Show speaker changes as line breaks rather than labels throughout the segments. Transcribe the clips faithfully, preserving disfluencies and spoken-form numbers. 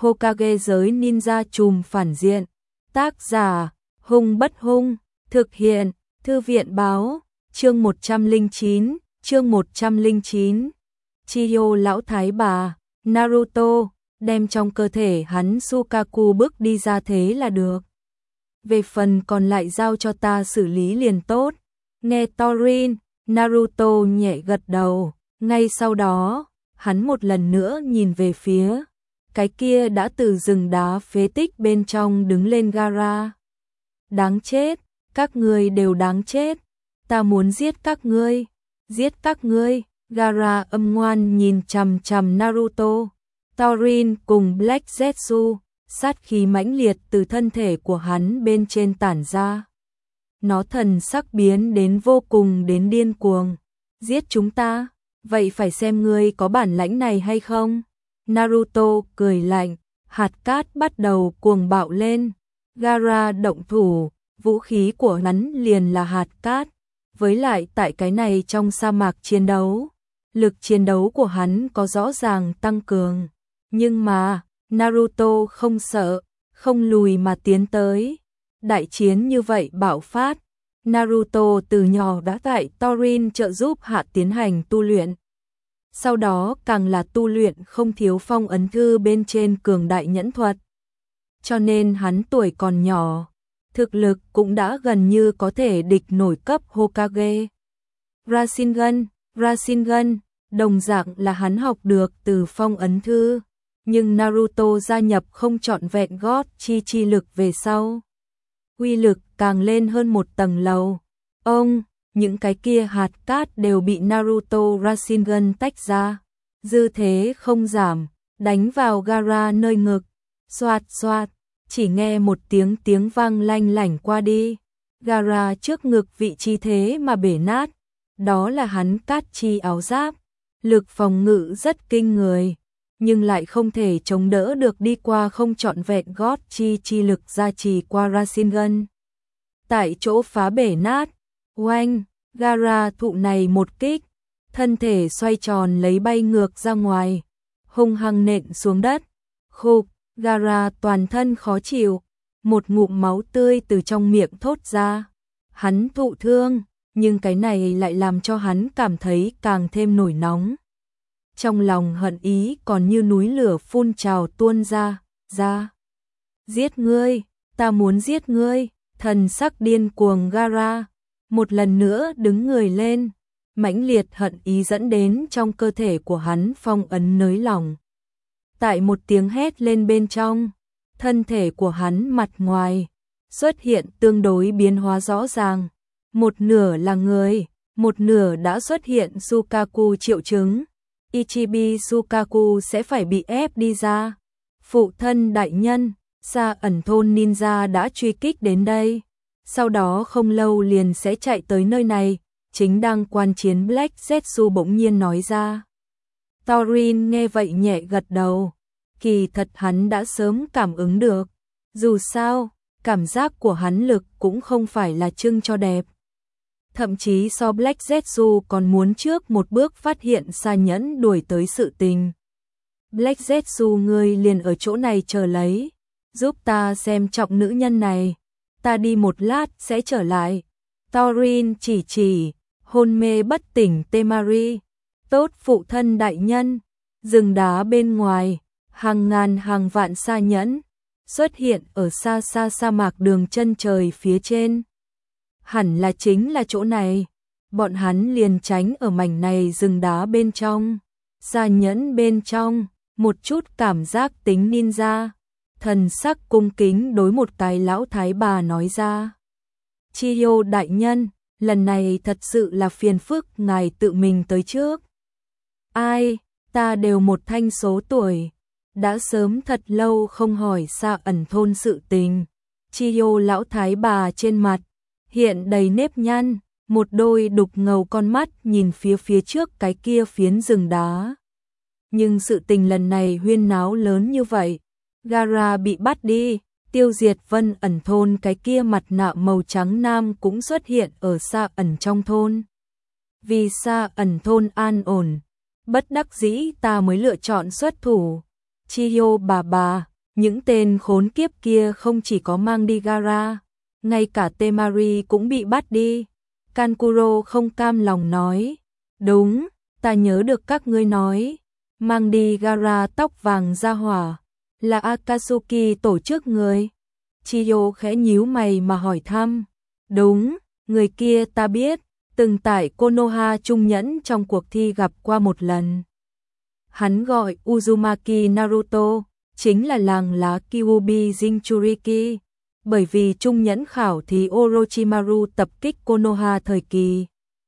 Hokage giới ninja trùm phản diện. Tác giả, Hung Bất Hung, thực hiện, Thư viện báo, chương một trăm lẻ chín, chương một trăm lẻ chín. Chiyo lão thái bà, Naruto, đem trong cơ thể hắn Sukaku bước đi ra thế là được. Về phần còn lại giao cho ta xử lý liền tốt. Nghe Torin, Naruto nhẹ gật đầu, ngay sau đó, hắn một lần nữa nhìn về phía cái kia đã từ rừng đá phế tích bên trong đứng lên Gaara. Đáng chết, các ngươi đều đáng chết, ta muốn giết các ngươi, giết các ngươi. Gaara âm ngoan nhìn chằm chằm Naruto, Torin cùng Black Zetsu, sát khí mãnh liệt từ thân thể của hắn bên trên tản ra. Nó thần sắc biến đến vô cùng đến điên cuồng. Giết chúng ta, vậy phải xem ngươi có bản lãnh này hay không? Naruto cười lạnh, hạt cát bắt đầu cuồng bạo lên. Gaara động thủ, vũ khí của hắn liền là hạt cát. Với lại tại cái này trong sa mạc chiến đấu, lực chiến đấu của hắn có rõ ràng tăng cường. Nhưng mà, Naruto không sợ, không lùi mà tiến tới. Đại chiến như vậy bạo phát. Naruto từ nhỏ đã tại Torin trợ giúp hạ tiến hành tu luyện. Sau đó càng là tu luyện không thiếu phong ấn thư bên trên cường đại nhẫn thuật. Cho nên hắn tuổi còn nhỏ, thực lực cũng đã gần như có thể địch nổi cấp Hokage. Rasengan, Rasengan, đồng dạng là hắn học được từ phong ấn thư. Nhưng Naruto gia nhập không trọn vẹn gót chi chi lực về sau. Uy lực càng lên hơn một tầng lầu. Ông, những cái kia hạt cát đều bị Naruto Rasengan tách ra. Dư thế không giảm, đánh vào Gaara nơi ngực. Xoạt xoạt, chỉ nghe một tiếng tiếng vang lanh lảnh qua đi. Gaara trước ngực vị trí thế mà bể nát. Đó là hắn cát chi áo giáp. Lực phòng ngự rất kinh người, nhưng lại không thể chống đỡ được đi qua không trọn vẹn gót chi chi lực gia trì qua Rasengan. Tại chỗ phá bể nát, oanh, Gaara thụ này một kích, thân thể xoay tròn lấy bay ngược ra ngoài, hung hăng nện xuống đất. Khục, Gaara toàn thân khó chịu, một ngụm máu tươi từ trong miệng thốt ra. Hắn thụ thương, nhưng cái này lại làm cho hắn cảm thấy càng thêm nổi nóng. Trong lòng hận ý còn như núi lửa phun trào tuôn ra, ra. Giết ngươi, ta muốn giết ngươi, thần sắc điên cuồng Gaara, một lần nữa đứng người lên, mãnh liệt hận ý dẫn đến trong cơ thể của hắn phong ấn nới lỏng. Tại một tiếng hét lên bên trong, thân thể của hắn mặt ngoài xuất hiện tương đối biến hóa rõ ràng, một nửa là người, một nửa đã xuất hiện Sukaku triệu chứng. Ichibi Sukaku sẽ phải bị ép đi ra. Phụ thân đại nhân, Sa ẩn thôn ninja đã truy kích đến đây. Sau đó không lâu liền sẽ chạy tới nơi này. Chính đang quan chiến Black Zetsu bỗng nhiên nói ra. Torin nghe vậy nhẹ gật đầu. Kỳ thật hắn đã sớm cảm ứng được. Dù sao, cảm giác của hắn lực cũng không phải là trưng cho đẹp. Thậm chí so Black Zetsu còn muốn trước một bước phát hiện Sa Nhẫn đuổi tới sự tình. Black Zetsu ngươi liền ở chỗ này chờ lấy, giúp ta xem trọng nữ nhân này, ta đi một lát sẽ trở lại. Torin chỉ chỉ, hôn mê bất tỉnh Temari. Tốt phụ thân đại nhân, rừng đá bên ngoài, hàng ngàn hàng vạn Sa Nhẫn xuất hiện ở xa xa sa mạc đường chân trời phía trên. Hẳn là chính là chỗ này, bọn hắn liền tránh ở mảnh này rừng đá bên trong. Sa Nhẫn bên trong, một chút cảm giác tính ninja, thần sắc cung kính đối một cái lão thái bà nói ra. Chiyo đại nhân, lần này thật sự là phiền phức ngài tự mình tới trước. Ai, ta đều một thanh số tuổi, đã sớm thật lâu không hỏi Sa ẩn thôn sự tình. Chiyo lão thái bà trên mặt hiện đầy nếp nhăn, một đôi đục ngầu con mắt nhìn phía phía trước cái kia phiến rừng đá. Nhưng sự tình lần này huyên náo lớn như vậy, Gaara bị bắt đi, tiêu diệt Vân ẩn thôn, cái kia mặt nạ màu trắng nam cũng xuất hiện ở Sa ẩn trong thôn. Vì Sa ẩn thôn an ổn, bất đắc dĩ ta mới lựa chọn xuất thủ. Chiyo bà bà, Những tên khốn kiếp kia không chỉ có mang đi Gaara, ngay cả Temari cũng bị bắt đi. Kankuro không cam lòng nói, đúng, ta nhớ được các ngươi nói, mang đi Gaara tóc vàng ra hỏa, là Akatsuki tổ chức người. Chiyo khẽ nhíu mày mà hỏi thăm, đúng, người kia ta biết, từng tại Konoha Trung Nhẫn trong cuộc thi gặp qua một lần. Hắn gọi Uzumaki Naruto, chính là làng lá Kyuubi Jinchuriki, bởi vì Trung Nhẫn khảo thí Orochimaru tập kích Konoha thời kỳ.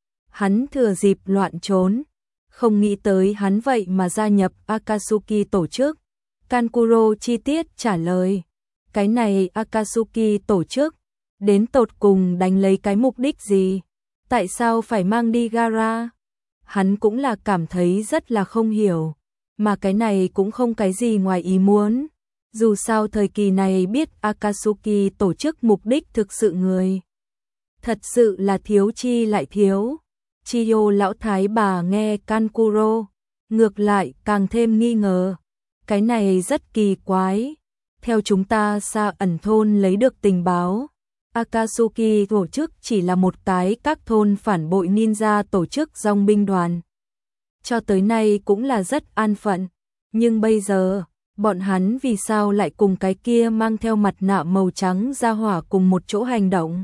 Hắn thừa dịp loạn trốn, không nghĩ tới hắn vậy mà gia nhập Akatsuki tổ chức. Kankuro chi tiết trả lời, cái này Akatsuki tổ chức, đến tột cùng đánh lấy cái mục đích gì? Tại sao phải mang đi Gaara? Hắn cũng là cảm thấy rất là không hiểu, mà cái này cũng không cái gì ngoài ý muốn. Dù sao thời kỳ này biết Akatsuki tổ chức mục đích thực sự người. Thật sự là thiếu chi lại thiếu. Chiyo lão thái bà nghe Kankuro, ngược lại càng thêm nghi ngờ. Cái này rất kỳ quái. Theo chúng ta xa ẩn thôn lấy được tình báo, Akatsuki tổ chức chỉ là một cái các thôn phản bội ninja tổ chức dòng binh đoàn. Cho tới nay cũng là rất an phận, nhưng bây giờ, bọn hắn vì sao lại cùng cái kia mang theo mặt nạ màu trắng ra hỏa cùng một chỗ hành động?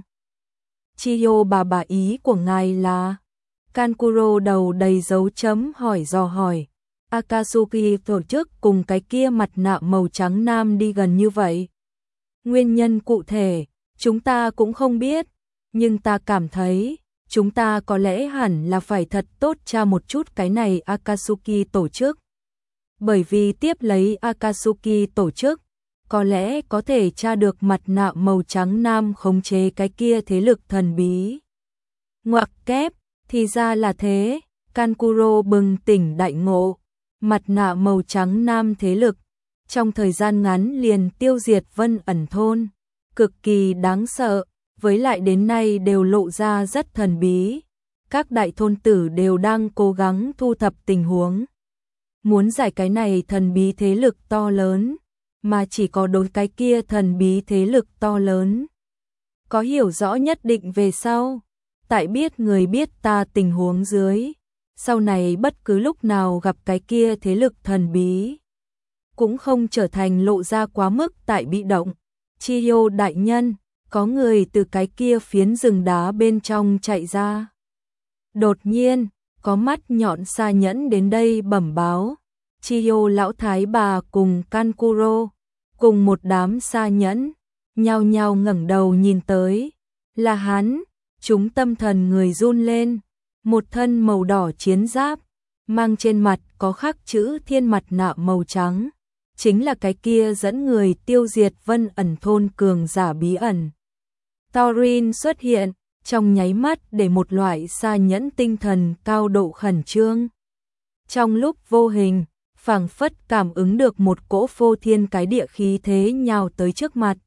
Chiyo bà bà ý của ngài là? Kankuro đầu đầy dấu chấm hỏi dò hỏi. Akatsuki tổ chức cùng cái kia mặt nạ màu trắng nam đi gần như vậy. Nguyên nhân cụ thể, chúng ta cũng không biết, nhưng ta cảm thấy, chúng ta có lẽ hẳn là phải thật tốt tra một chút cái này Akatsuki tổ chức. Bởi vì tiếp lấy Akatsuki tổ chức, có lẽ có thể tra được mặt nạ màu trắng nam khống chế cái kia thế lực thần bí. Ngoặc kép, thì ra là thế, Kankuro bừng tỉnh đại ngộ. Mặt nạ màu trắng nam thế lực, trong thời gian ngắn liền tiêu diệt Vân Ẩn thôn, cực kỳ đáng sợ, với lại đến nay đều lộ ra rất thần bí. Các đại thôn tử đều đang cố gắng thu thập tình huống, muốn giải cái này thần bí thế lực to lớn, mà chỉ có đối cái kia thần bí thế lực to lớn có hiểu rõ nhất định về sau, tại biết người biết ta tình huống dưới. Sau này bất cứ lúc nào gặp cái kia thế lực thần bí, cũng không trở thành lộ ra quá mức tại bị động. Chiyo đại nhân, có người từ cái kia phiến rừng đá bên trong chạy ra. Đột nhiên, có mắt nhọn xa nhẫn đến đây bẩm báo. Chiyo lão thái bà cùng Kankuro, cùng một đám xa nhẫn, nhao nhao ngẩng đầu nhìn tới. Là hắn, chúng tâm thần người run lên. Một thân màu đỏ chiến giáp, mang trên mặt có khắc chữ thiên mặt nạ màu trắng, chính là cái kia dẫn người tiêu diệt Vân Ẩn thôn cường giả bí ẩn. Thorin xuất hiện, trong nháy mắt để một loại xa nhẫn tinh thần cao độ khẩn trương. Trong lúc vô hình, phảng phất cảm ứng được một cỗ phô thiên cái địa khí thế nhào tới trước mặt.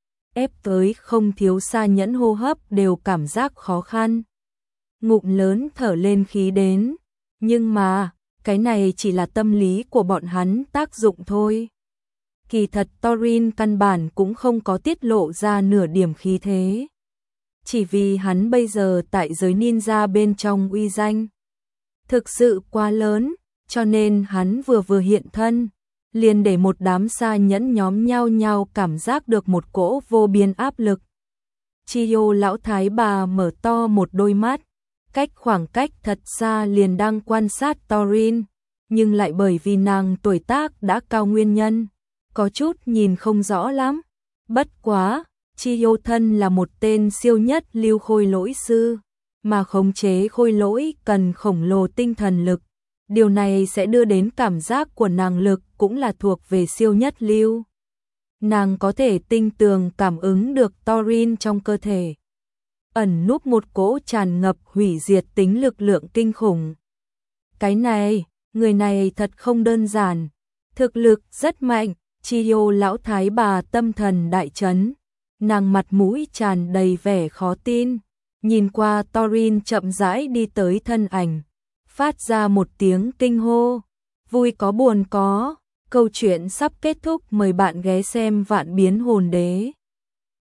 Ép tới không thiếu xa nhẫn hô hấp đều cảm giác khó khăn. Ngụm lớn thở lên khí đến, nhưng mà, cái này chỉ là tâm lý của bọn hắn tác dụng thôi. Kỳ thật Thorin căn bản cũng không có tiết lộ ra nửa điểm khí thế. Chỉ vì hắn bây giờ tại giới ninja bên trong uy danh thực sự quá lớn, cho nên hắn vừa vừa hiện thân, liền để một đám xa nhẫn nhóm nhau nhau cảm giác được một cỗ vô biên áp lực. Chiyo lão thái bà mở to một đôi mắt, cách khoảng cách thật xa liền đang quan sát Thorin, nhưng lại bởi vì nàng tuổi tác đã cao nguyên nhân, có chút nhìn không rõ lắm. Bất quá, Chiyo thân là một tên siêu nhất lưu khôi lỗi sư, mà khống chế khôi lỗi cần khổng lồ tinh thần lực. Điều này sẽ đưa đến cảm giác của nàng lực cũng là thuộc về siêu nhất lưu. Nàng có thể tinh tường cảm ứng được Thorin trong cơ thể ẩn núp một cỗ tràn ngập hủy diệt tính lực lượng kinh khủng. Cái này, người này thật không đơn giản, thực lực rất mạnh. Chiyo lão thái bà tâm thần đại chấn, nàng mặt mũi tràn đầy vẻ khó tin, nhìn qua Thorin chậm rãi đi tới thân ảnh, phát ra một tiếng kinh hô, vui có buồn có, Câu chuyện sắp kết thúc, mời bạn ghé xem Vạn Biến Hồn Đế.